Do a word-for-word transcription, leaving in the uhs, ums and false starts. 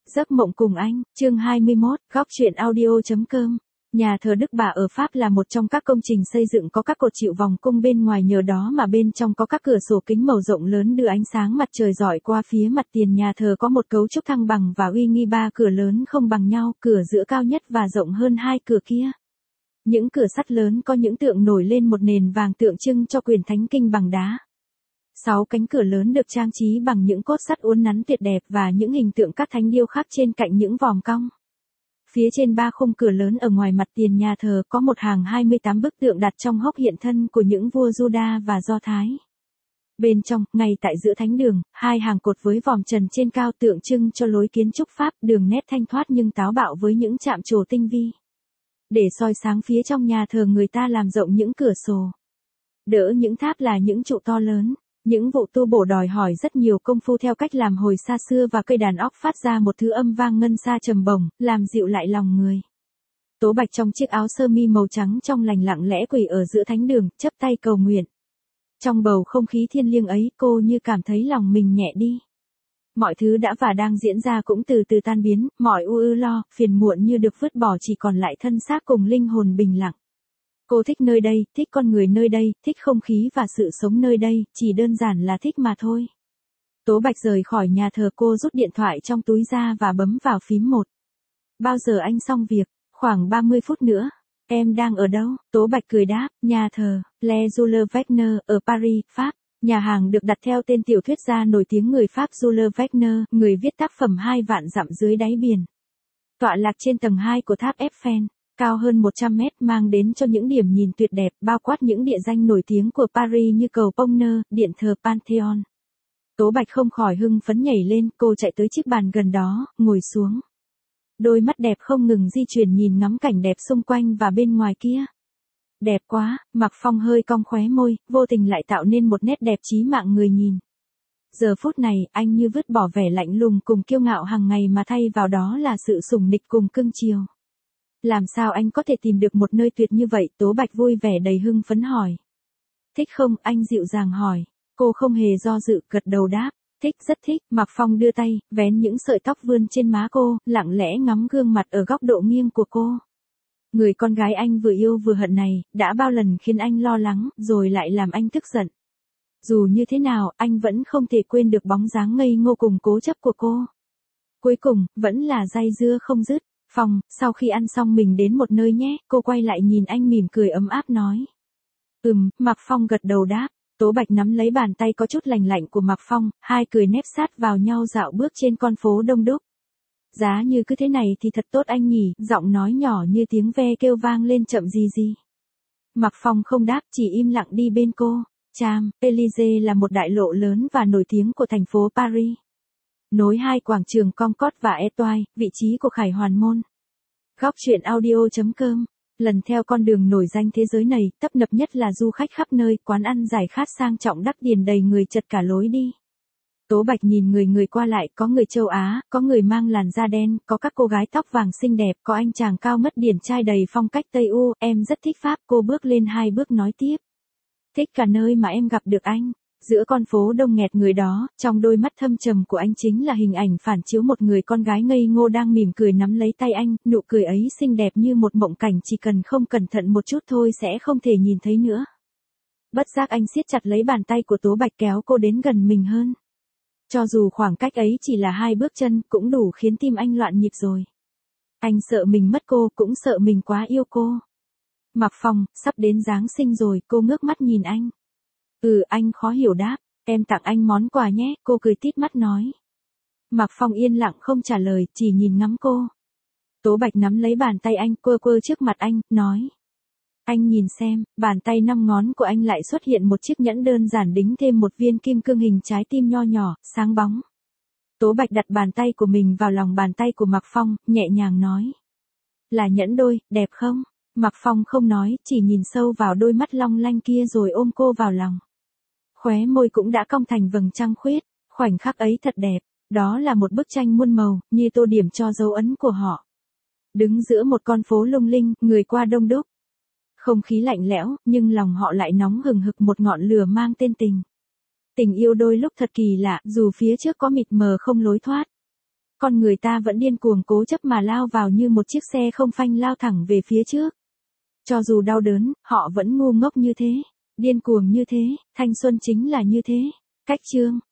Giấc mộng cùng anh, chương hai mươi mốt, góc truyện audio.com. Nhà thờ Đức Bà ở Pháp là một trong các công trình xây dựng có các cột chịu vòng cung bên ngoài, nhờ đó mà bên trong có các cửa sổ kính màu rộng lớn đưa ánh sáng mặt trời rọi qua phía mặt tiền nhà thờ. Có một cấu trúc thăng bằng và uy nghi, ba cửa lớn không bằng nhau, cửa giữa cao nhất và rộng hơn hai cửa kia. Những cửa sắt lớn có những tượng nổi lên một nền vàng tượng trưng cho quyền thánh kinh bằng đá. Sáu cánh cửa lớn được trang trí bằng những cốt sắt uốn nắn tuyệt đẹp và những hình tượng các thánh điêu khắc trên cạnh những vòm cong. Phía trên ba khung cửa lớn ở ngoài mặt tiền nhà thờ có một hàng hai mươi tám bức tượng đặt trong hốc hiện thân của những vua Juda và Do Thái. Bên trong, ngay tại giữa thánh đường, hai hàng cột với vòm trần trên cao tượng trưng cho lối kiến trúc Pháp, đường nét thanh thoát nhưng táo bạo với những chạm trổ tinh vi. Để soi sáng phía trong nhà thờ, người ta làm rộng những cửa sổ. Đỡ những tháp là những trụ to lớn. Những vụ tu bổ đòi hỏi rất nhiều công phu theo cách làm hồi xa xưa, và cây đàn óc phát ra một thứ âm vang ngân xa trầm bổng, làm dịu lại lòng người. Tố Bạch trong chiếc áo sơ mi màu trắng trong lành lặng lẽ quỳ ở giữa thánh đường, chắp tay cầu nguyện. Trong bầu không khí thiêng liêng ấy, cô như cảm thấy lòng mình nhẹ đi. Mọi thứ đã và đang diễn ra cũng từ từ tan biến, mọi ưu ư lo, phiền muộn như được vứt bỏ, chỉ còn lại thân xác cùng linh hồn bình lặng. Cô thích nơi đây, thích con người nơi đây, thích không khí và sự sống nơi đây, chỉ đơn giản là thích mà thôi. Tố Bạch rời khỏi nhà thờ, cô rút điện thoại trong túi ra và bấm vào phím một. Bao giờ anh xong việc? Khoảng ba mươi phút nữa. Em đang ở đâu? Tố Bạch cười đáp, nhà thờ, Le Jules Verne, ở Paris, Pháp. Nhà hàng được đặt theo tên tiểu thuyết gia nổi tiếng người Pháp Jules Verne, người viết tác phẩm Hai vạn dặm dưới đáy biển. Tọa lạc trên tầng hai của tháp Eiffel. Cao hơn một trăm mét, mang đến cho những điểm nhìn tuyệt đẹp, bao quát những địa danh nổi tiếng của Paris như cầu Pont Neuf, điện thờ Pantheon. Tố Bạch không khỏi hưng phấn nhảy lên, cô chạy tới chiếc bàn gần đó, ngồi xuống. Đôi mắt đẹp không ngừng di chuyển nhìn ngắm cảnh đẹp xung quanh và bên ngoài kia. Đẹp quá, Mạc Phong hơi cong khóe môi, vô tình lại tạo nên một nét đẹp chí mạng người nhìn. Giờ phút này, anh như vứt bỏ vẻ lạnh lùng cùng kiêu ngạo hàng ngày mà thay vào đó là sự sủng nịch cùng cưng chiều. Làm sao anh có thể tìm được một nơi tuyệt như vậy? Tố Bạch vui vẻ đầy hưng phấn hỏi. Thích không? Anh dịu dàng hỏi. Cô không hề do dự, gật đầu đáp. Thích, rất thích. Mạc Phong đưa tay, vén những sợi tóc vươn trên má cô, lặng lẽ ngắm gương mặt ở góc độ nghiêng của cô. Người con gái anh vừa yêu vừa hận này, đã bao lần khiến anh lo lắng, rồi lại làm anh tức giận. Dù như thế nào, anh vẫn không thể quên được bóng dáng ngây ngô cùng cố chấp của cô. Cuối cùng, vẫn là dây dưa không dứt. Phong, sau khi ăn xong mình đến một nơi nhé. Cô quay lại nhìn anh mỉm cười ấm áp nói. Ừm, Mạc Phong gật đầu đáp. Tố Bạch nắm lấy bàn tay có chút lành lạnh của Mạc Phong, hai cười nép sát vào nhau dạo bước trên con phố đông đúc. Giá như cứ thế này thì thật tốt anh nhỉ, giọng nói nhỏ như tiếng ve kêu vang lên chậm gì gì. Mạc Phong không đáp, chỉ im lặng đi bên cô. Champs-Élysées là một đại lộ lớn và nổi tiếng của thành phố Paris. Nối hai quảng trường Concorde và Étoile, vị trí của Khải Hoàn Môn. Góc truyện audio.com. Lần theo con đường nổi danh thế giới này, tấp nập nhất là du khách khắp nơi, quán ăn giải khát sang trọng đắt tiền đầy người chật cả lối đi. Tố Bạch nhìn người người qua lại, có người châu Á, có người mang làn da đen, có các cô gái tóc vàng xinh đẹp, có anh chàng cao mất điển trai đầy phong cách Tây U. Em rất thích Pháp. Cô bước lên hai bước nói tiếp. Thích cả nơi mà em gặp được anh. Giữa con phố đông nghẹt người đó, trong đôi mắt thâm trầm của anh chính là hình ảnh phản chiếu một người con gái ngây ngô đang mỉm cười nắm lấy tay anh, nụ cười ấy xinh đẹp như một mộng cảnh, chỉ cần không cẩn thận một chút thôi sẽ không thể nhìn thấy nữa. Bất giác anh siết chặt lấy bàn tay của Tố Bạch kéo cô đến gần mình hơn. Cho dù khoảng cách ấy chỉ là hai bước chân, cũng đủ khiến tim anh loạn nhịp rồi. Anh sợ mình mất cô, cũng sợ mình quá yêu cô. Mạc Phong, sắp đến Giáng sinh rồi, cô ngước mắt nhìn anh. Ừ, anh khó hiểu đáp, em tặng anh món quà nhé, cô cười tít mắt nói. Mạc Phong yên lặng không trả lời, chỉ nhìn ngắm cô. Tố Bạch nắm lấy bàn tay anh, quơ quơ trước mặt anh, nói. Anh nhìn xem, bàn tay năm ngón của anh lại xuất hiện một chiếc nhẫn đơn giản đính thêm một viên kim cương hình trái tim nho nhỏ, sáng bóng. Tố Bạch đặt bàn tay của mình vào lòng bàn tay của Mạc Phong, nhẹ nhàng nói. Là nhẫn đôi, đẹp không? Mạc Phong không nói, chỉ nhìn sâu vào đôi mắt long lanh kia rồi ôm cô vào lòng. Khóe môi cũng đã cong thành vầng trăng khuyết, khoảnh khắc ấy thật đẹp, đó là một bức tranh muôn màu, như tô điểm cho dấu ấn của họ. Đứng giữa một con phố lung linh, người qua đông đúc. Không khí lạnh lẽo, nhưng lòng họ lại nóng hừng hực một ngọn lửa mang tên tình. Tình yêu đôi lúc thật kỳ lạ, dù phía trước có mịt mờ không lối thoát. Con người ta vẫn điên cuồng cố chấp mà lao vào như một chiếc xe không phanh lao thẳng về phía trước. Cho dù đau đớn, họ vẫn ngu ngốc như thế, điên cuồng như thế, thanh xuân chính là như thế. Cách chương